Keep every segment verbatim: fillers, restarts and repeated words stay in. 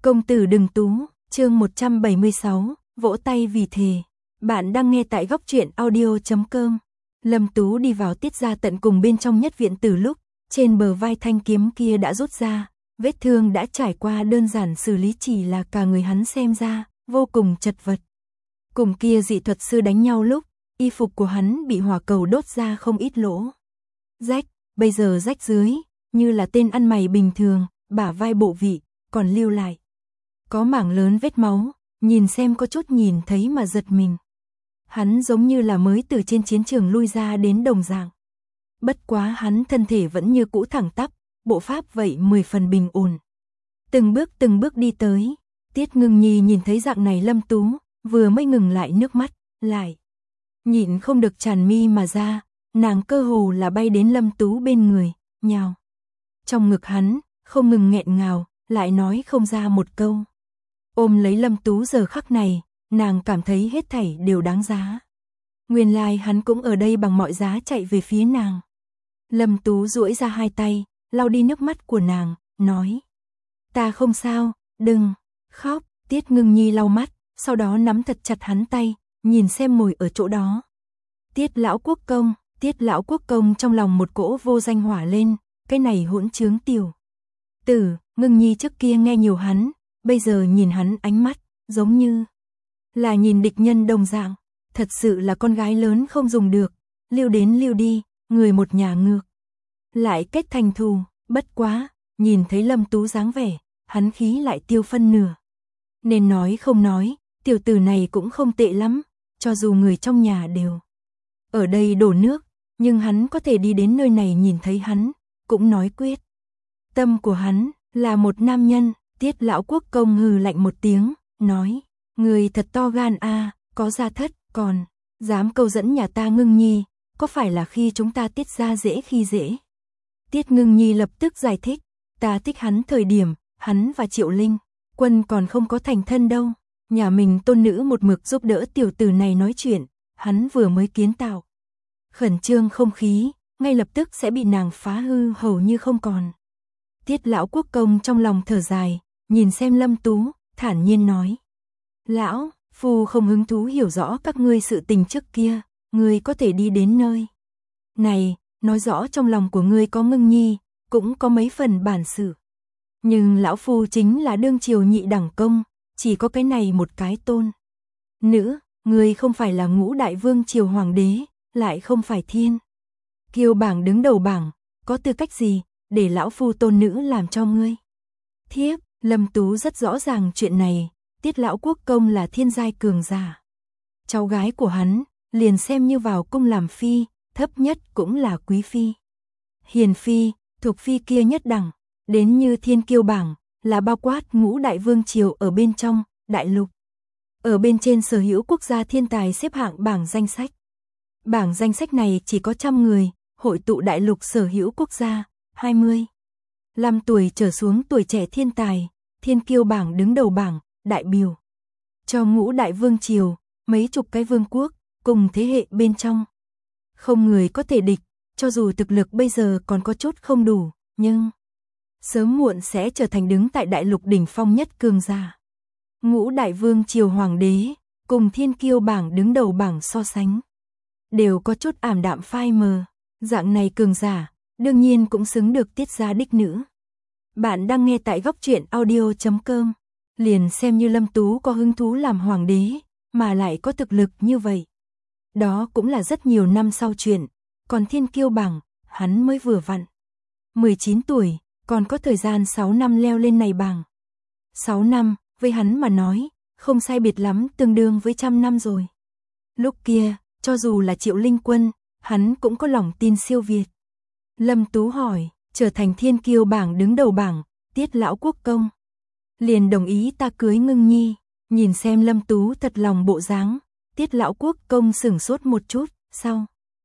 Công tử đừng tú, chương một trăm bảy mươi sáu, vỗ tay vì thề. Bạn đang nghe tại góc truyện audio chấm com. Lâm Tú đi vào Tiết gia tận cùng bên trong nhất viện từ lúc, trên bờ vai thanh kiếm kia đã rút ra, vết thương đã trải qua đơn giản xử lý chỉ là cả người hắn xem ra, vô cùng chật vật. Cùng kia dị thuật sư đánh nhau lúc, y phục của hắn bị hỏa cầu đốt ra không ít lỗ. Rách, bây giờ rách dưới, như là tên ăn mày bình thường, bả vai bộ vị, còn lưu lại. Có mảng lớn vết máu, nhìn xem có chút nhìn thấy mà giật mình. Hắn giống như là mới từ trên chiến trường lui ra đến đồng dạng. Bất quá hắn thân thể vẫn như cũ thẳng tắp, bộ pháp vậy mười phần bình ổn. Từng bước từng bước đi tới, Tiết Ngưng Nhi nhìn thấy dạng này Lâm Tú, vừa mới ngừng lại nước mắt, lại nhịn không được tràn mi mà ra, nàng cơ hồ là bay đến Lâm Tú bên người, nhào trong ngực hắn, không ngừng nghẹn ngào, lại nói không ra một câu. Ôm lấy Lâm Tú giờ khắc này, nàng cảm thấy hết thảy đều đáng giá. Nguyên lai hắn cũng ở đây bằng mọi giá chạy về phía nàng. Lâm Tú duỗi ra hai tay, lau đi nước mắt của nàng, nói: "Ta không sao, đừng khóc." Tiết Ngưng Nhi lau mắt, sau đó nắm thật chặt hắn tay, nhìn xem ngồi ở chỗ đó. Tiết lão quốc công, Tiết lão quốc công trong lòng một cỗ vô danh hỏa lên, cái này hỗn trướng tiểu tử. Ngưng Nhi trước kia nghe nhiều hắn, bây giờ nhìn hắn ánh mắt, giống như là nhìn địch nhân đồng dạng, thật sự là con gái lớn không dùng được, lưu đến lưu đi, người một nhà ngược lại kết thành thù. Bất quá, nhìn thấy Lâm Tú dáng vẻ, hắn khí lại tiêu phân nửa. Nên nói không nói, tiểu tử này cũng không tệ lắm, cho dù người trong nhà đều ở đây đổ nước, nhưng hắn có thể đi đến nơi này nhìn thấy hắn, cũng nói quyết tâm của hắn là một nam nhân. Tiết lão quốc công hừ lạnh một tiếng, nói: "Người thật to gan a, có gia thất, còn dám câu dẫn nhà ta Ngưng Nhi, có phải là khi chúng ta Tiết gia dễ khi dễ?" Tiết Ngưng Nhi lập tức giải thích: "Ta thích hắn thời điểm, hắn và Triệu Linh Quân còn không có thành thân đâu, nhà mình tôn nữ một mực giúp đỡ tiểu tử này nói chuyện, hắn vừa mới kiến tạo khẩn trương không khí, ngay lập tức sẽ bị nàng phá hư hầu như không còn." Tiết lão quốc công trong lòng thở dài, nhìn xem Lâm Tú, thản nhiên nói: "Lão phu không hứng thú hiểu rõ các ngươi sự tình trước kia, ngươi có thể đi đến nơi này, nói rõ trong lòng của ngươi có Ngưng Nhi, cũng có mấy phần bản sự. Nhưng lão phu chính là đương triều nhị đẳng công, chỉ có cái này một cái tôn nữ, ngươi không phải là ngũ đại vương triều hoàng đế, lại không phải thiên kiêu bảng đứng đầu bảng, có tư cách gì để lão phu tôn nữ làm cho ngươi thiếp?" Lâm Tú rất rõ ràng chuyện này, Tiết lão quốc công là thiên giai cường giả. Cháu gái của hắn, liền xem như vào cung làm phi, thấp nhất cũng là quý phi. Hiền phi, thuộc phi kia nhất đẳng, đến như thiên kiêu bảng, là bao quát ngũ đại vương triều ở bên trong, đại lục. Ở bên trên sở hữu quốc gia thiên tài xếp hạng bảng danh sách. Bảng danh sách này chỉ có trăm người, hội tụ đại lục sở hữu quốc gia, hai mươi lăm tuổi trở xuống tuổi trẻ thiên tài, thiên kiêu bảng đứng đầu bảng, đại biểu cho ngũ đại vương triều, mấy chục cái vương quốc, cùng thế hệ bên trong. Không người có thể địch, cho dù thực lực bây giờ còn có chút không đủ, nhưng sớm muộn sẽ trở thành đứng tại đại lục đỉnh phong nhất cường giả. Ngũ đại vương triều hoàng đế, cùng thiên kiêu bảng đứng đầu bảng so sánh, đều có chút ảm đạm phai mờ, dạng này cường giả, đương nhiên cũng xứng được Tiết gia đích nữ. Bạn đang nghe tại góc truyện audio chấm com. Liền xem như Lâm Tú có hứng thú làm hoàng đế, mà lại có thực lực như vậy, đó cũng là rất nhiều năm sau chuyện. Còn thiên kiêu bảng, hắn mới vừa vặn mười chín tuổi, còn có thời gian sáu năm leo lên này bảng. sáu năm, với hắn mà nói, không sai biệt lắm tương đương với trăm năm rồi. Lúc kia, cho dù là Triệu Linh Quân, hắn cũng có lòng tin siêu việt. Lâm Tú hỏi: "Trở thành thiên kiêu bảng đứng đầu bảng, Tiết lão quốc công liền đồng ý ta cưới Ngưng Nhi?" Nhìn xem Lâm Tú thật lòng bộ dáng, Tiết lão quốc công sửng sốt một chút, sau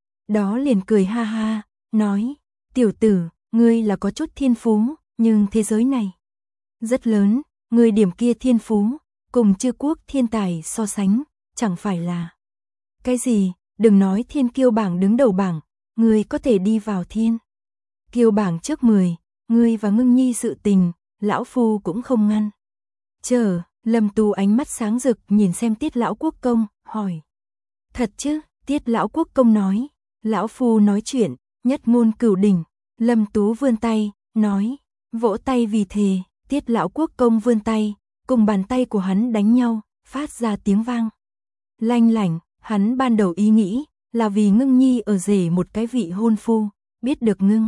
đó liền cười ha ha, nói: "Tiểu tử, ngươi là có chút thiên phú, nhưng thế giới này rất lớn, ngươi điểm kia thiên phú, cùng chư quốc thiên tài so sánh, chẳng phải là cái gì, đừng nói thiên kiêu bảng đứng đầu bảng, ngươi có thể đi vào thiên kiêu bảng trước mười, ngươi và Ngưng Nhi sự tình, lão phu cũng không ngăn Chờ, Lâm Tú ánh mắt sáng rực nhìn xem Tiết lão quốc công, hỏi. Thật chứ? Tiết lão quốc công nói. Lão phu nói chuyện, nhất ngôn cửu đỉnh. Lâm Tú vươn tay, nói. Vỗ tay vì thề. Tiết lão quốc công vươn tay, cùng bàn tay của hắn đánh nhau, phát ra tiếng vang. Lanh lảnh, hắn ban đầu ý nghĩ là vì Ngưng Nhi ở rể một cái vị hôn phu, biết được Ngưng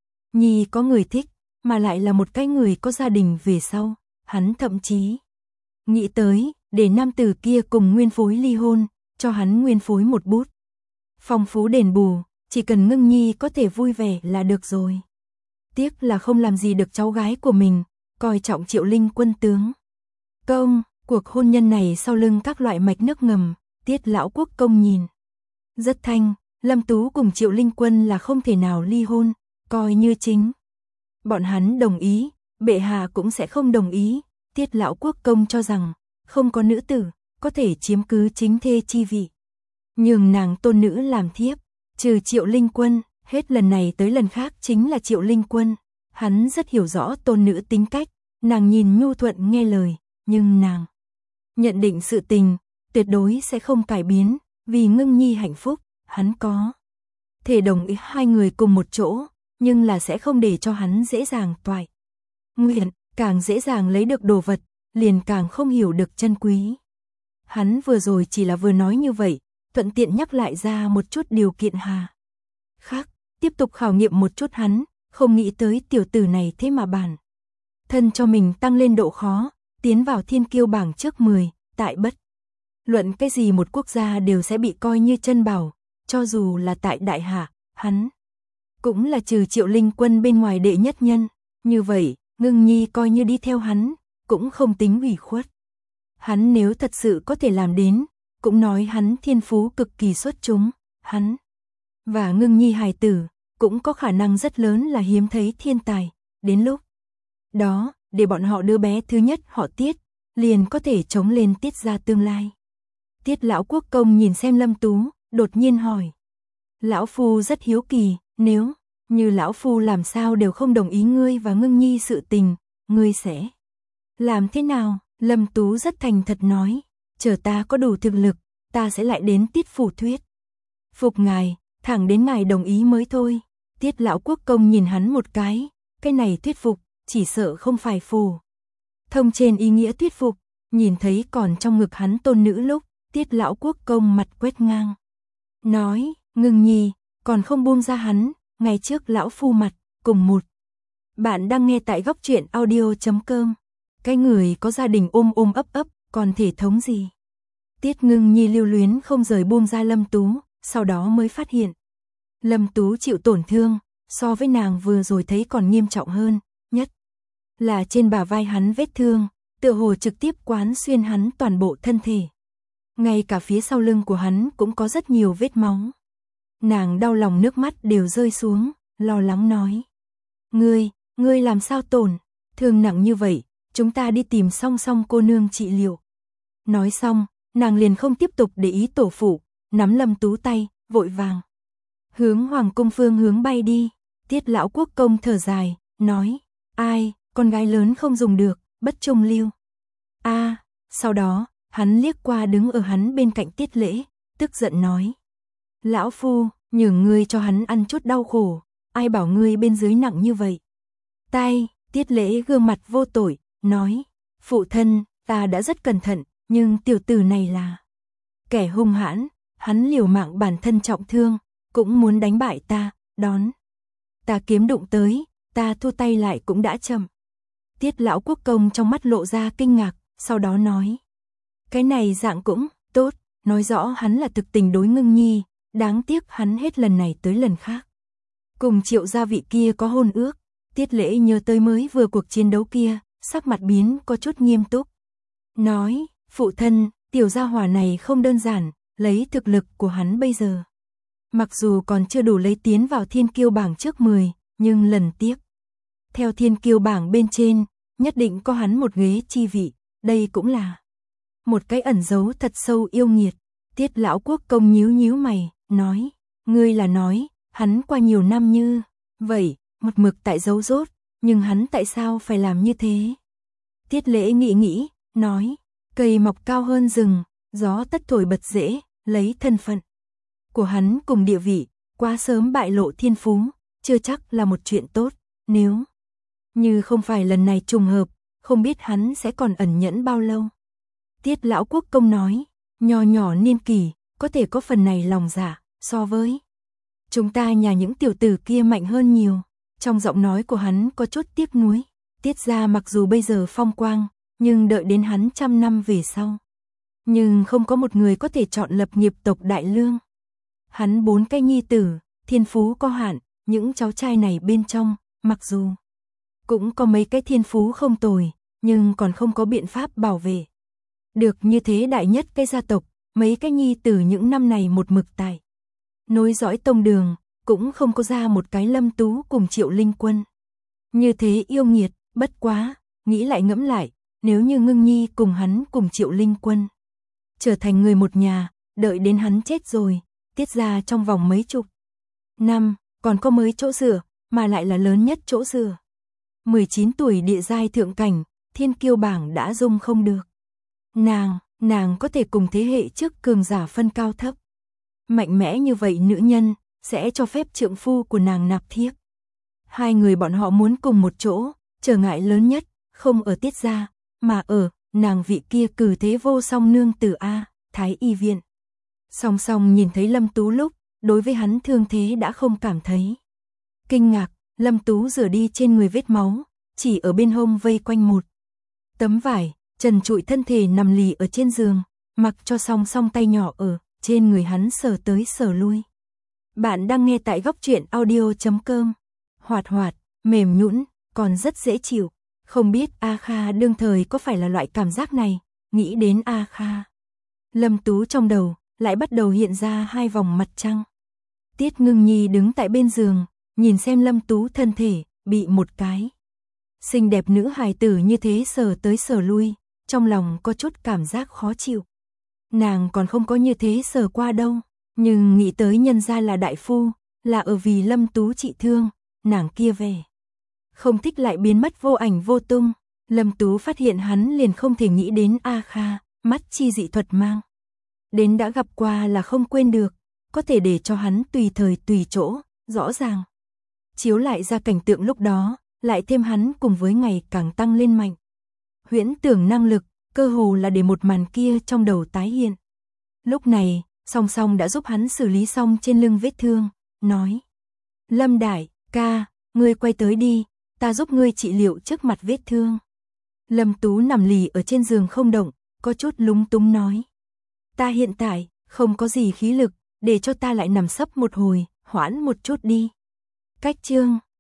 Nhi có người thích, mà lại là một cái người có gia đình về sau, hắn thậm chí nghĩ tới để nam tử kia cùng nguyên phối ly hôn, cho hắn nguyên phối một bút phong phú đền bù, chỉ cần Ngưng Nhi có thể vui vẻ là được rồi. Tiếc là không làm gì được cháu gái của mình, coi trọng Triệu Linh Quân tướng công. Cuộc hôn nhân này sau lưng các loại mạch nước ngầm, Tiết lão quốc công nhìn rất thanh. Lâm Tú cùng Triệu Linh Quân là không thể nào ly hôn, coi như chính bọn hắn đồng ý, bệ hạ cũng sẽ không đồng ý. Tiết lão quốc công cho rằng không có nữ tử có thể chiếm cứ chính thê chi vị, nhường nàng tôn nữ làm thiếp, trừ Triệu Linh Quân, hết lần này tới lần khác chính là Triệu Linh Quân. Hắn rất hiểu rõ tôn nữ tính cách, nàng nhìn nhu thuận nghe lời, nhưng nàng nhận định sự tình tuyệt đối sẽ không cải biến, vì Ngưng Nhi hạnh phúc, hắn có thể đồng ý hai người cùng một chỗ, nhưng là sẽ không để cho hắn dễ dàng toại nguyện, càng dễ dàng lấy được đồ vật, liền càng không hiểu được chân quý. Hắn vừa rồi chỉ là vừa nói như vậy, thuận tiện nhắc lại ra một chút điều kiện hà khác, tiếp tục khảo nghiệm một chút hắn, không nghĩ tới tiểu tử này thế mà bản thân cho mình tăng lên độ khó, tiến vào thiên kiêu bảng trước mười, tại bất luận cái gì một quốc gia đều sẽ bị coi như chân bảo, cho dù là tại đại hạ, hắn cũng là trừ Triệu Linh Quân bên ngoài đệ nhất nhân, như vậy, Ngưng Nhi coi như đi theo hắn, cũng không tính ủy khuất. Hắn nếu thật sự có thể làm đến, cũng nói hắn thiên phú cực kỳ xuất chúng, hắn và Ngưng Nhi hài tử cũng có khả năng rất lớn là hiếm thấy thiên tài, đến lúc đó, để bọn họ đứa bé thứ nhất họ Tiết, liền có thể chống lên Tiết gia tương lai. Tiết lão quốc công nhìn xem Lâm Tú, đột nhiên hỏi. Lão phu rất hiếu kỳ, nếu như lão phu làm sao đều không đồng ý ngươi và Ngưng Nhi sự tình, ngươi sẽ làm thế nào? Lâm Tú rất thành thật nói, chờ ta có đủ thực lực, ta sẽ lại đến Tiết phủ thuyết phục ngài, thẳng đến ngài đồng ý mới thôi. Tiết lão quốc công nhìn hắn một cái, cái này thuyết phục, chỉ sợ không phải phù thông trên ý nghĩa thuyết phục. Nhìn thấy còn trong ngực hắn tôn nữ lúc, Tiết lão quốc công mặt quét ngang, nói, Ngưng Nhi, còn không buông ra hắn, ngày trước lão phu mặt, cùng một. Bạn đang nghe tại góc truyện audio chấm com. Cái người có gia đình ôm ôm ấp ấp, còn thể thống gì? Tiết Ngưng Nhi lưu luyến không rời buông ra Lâm Tú, sau đó mới phát hiện Lâm Tú chịu tổn thương, so với nàng vừa rồi thấy còn nghiêm trọng hơn, nhất là trên bả vai hắn vết thương, tựa hồ trực tiếp quán xuyên hắn toàn bộ thân thể. Ngay cả phía sau lưng của hắn cũng có rất nhiều vết máu. Nàng đau lòng nước mắt đều rơi xuống, lo lắng nói. Ngươi, ngươi làm sao tổn, thương nặng như vậy, chúng ta đi tìm Song Song cô nương trị liệu. Nói xong, nàng liền không tiếp tục để ý tổ phụ, nắm Lâm Tú tay, vội vàng hướng hoàng cung phương hướng bay đi. Tiết lão quốc công thở dài, nói, ai, con gái lớn không dùng được, bất trung lưu. A, à, sau đó, hắn liếc qua đứng ở hắn bên cạnh Tiết Lễ, tức giận nói. Lão phu, nhường ngươi cho hắn ăn chút đau khổ, ai bảo ngươi bên dưới nặng như vậy. Tay, Tiết Lễ gương mặt vô tội, nói, phụ thân, ta đã rất cẩn thận, nhưng tiểu tử này là kẻ hung hãn, hắn liều mạng bản thân trọng thương, cũng muốn đánh bại ta, đón. Ta kiếm đụng tới, ta thu tay lại cũng đã chậm. Tiết lão quốc công trong mắt lộ ra kinh ngạc, sau đó nói. Cái này dạng cũng tốt, nói rõ hắn là thực tình đối Ngưng Nhi, đáng tiếc hắn hết lần này tới lần khác. Cùng Triệu gia vị kia có hôn ước, Tiết Lễ nhớ tới mới vừa cuộc chiến đấu kia, sắc mặt biến có chút nghiêm túc. Nói, phụ thân, tiểu gia hỏa này không đơn giản, lấy thực lực của hắn bây giờ. Mặc dù còn chưa đủ lấy tiến vào thiên kiêu bảng trước mười, nhưng lần tiếp theo thiên kiêu bảng bên trên, nhất định có hắn một ghế chi vị, đây cũng là một cái ẩn dấu thật sâu yêu nghiệt. Tiết lão quốc công nhíu nhíu mày, nói, ngươi là nói, hắn qua nhiều năm như vậy, một mực tại giấu rốt, nhưng hắn tại sao phải làm như thế? Tiết Lễ nghĩ nghĩ, nói, cây mọc cao hơn rừng, gió tất thổi bật rễ, lấy thân phận của hắn cùng địa vị, quá sớm bại lộ thiên phú, chưa chắc là một chuyện tốt, nếu như không phải lần này trùng hợp, không biết hắn sẽ còn ẩn nhẫn bao lâu. Tiết lão quốc công nói, nho nhỏ niên kỷ, có thể có phần này lòng dạ, so với chúng ta nhà những tiểu tử kia mạnh hơn nhiều. Trong giọng nói của hắn có chút tiếc nuối. Tiết gia mặc dù bây giờ phong quang, nhưng đợi đến hắn trăm năm về sau, nhưng không có một người có thể chọn lập nghiệp tộc đại lương. Hắn bốn cái nhi tử, thiên phú có hạn, những cháu trai này bên trong, mặc dù cũng có mấy cái thiên phú không tồi, nhưng còn không có biện pháp bảo vệ được như thế đại nhất cái gia tộc. Mấy cái nhi tử những năm này một mực tại nối dõi tông đường, cũng không có ra một cái Lâm Tú cùng Triệu Linh Quân. Như thế yêu nghiệt, bất quá, nghĩ lại ngẫm lại, nếu như Ngưng Nhi cùng hắn cùng Triệu Linh Quân trở thành người một nhà, đợi đến hắn chết rồi, Tiết gia trong vòng mấy chục năm, còn có mới chỗ dựa, mà lại là lớn nhất chỗ dựa. mười chín tuổi địa giai thượng cảnh, thiên kiêu bảng đã dung không được. Nàng, nàng có thể cùng thế hệ trước cường giả phân cao thấp. Mạnh mẽ như vậy nữ nhân, sẽ cho phép trượng phu của nàng nạp thiếp. Hai người bọn họ muốn cùng một chỗ, trở ngại lớn nhất, không ở Tiết gia, mà ở, nàng vị kia cử thế vô song nương tử A, Thái Y viện. Song song nhìn thấy Lâm Tú lúc, đối với hắn thương thế đã không cảm thấy kinh ngạc. Lâm Tú rửa đi trên người vết máu, chỉ ở bên hông vây quanh một tấm vải, trần trụi thân thể nằm lì ở trên giường, mặc cho song song tay nhỏ ở trên người hắn sờ tới sờ lui. Bạn đang nghe tại góc truyện audio chấm com. Hoạt hoạt, mềm nhũn, còn rất dễ chịu. Không biết A Kha đương thời có phải là loại cảm giác này, nghĩ đến A Kha. Lâm Tú trong đầu, lại bắt đầu hiện ra hai vòng mặt trăng. Tiết Ngưng Nhi đứng tại bên giường, nhìn xem Lâm Tú thân thể, bị một cái xinh đẹp nữ hài tử như thế sờ tới sờ lui, trong lòng có chút cảm giác khó chịu. Nàng còn không có như thế sờ qua đâu, nhưng nghĩ tới nhân gia là đại phu, là ở vì Lâm Tú trị thương, nàng kia về. Không thích lại biến mất vô ảnh vô tung, Lâm Tú phát hiện hắn liền không thể nghĩ đến A Kha, mắt chi dị thuật mang. Đến đã gặp qua là không quên được, có thể để cho hắn tùy thời tùy chỗ, rõ ràng. Chiếu lại ra cảnh tượng lúc đó, lại thêm hắn cùng với ngày càng tăng lên mạnh. Huyễn tưởng năng lực, cơ hồ là để một màn kia trong đầu tái hiện. Lúc này, song song đã giúp hắn xử lý xong trên lưng vết thương, nói. Lâm đại ca, ngươi quay tới đi, ta giúp ngươi trị liệu trước mặt vết thương. Lâm Tú nằm lì ở trên giường không động, có chút lúng túng nói. Ta hiện tại, không có gì khí lực, để cho ta lại nằm sấp một hồi, hoãn một chút đi. Cách chương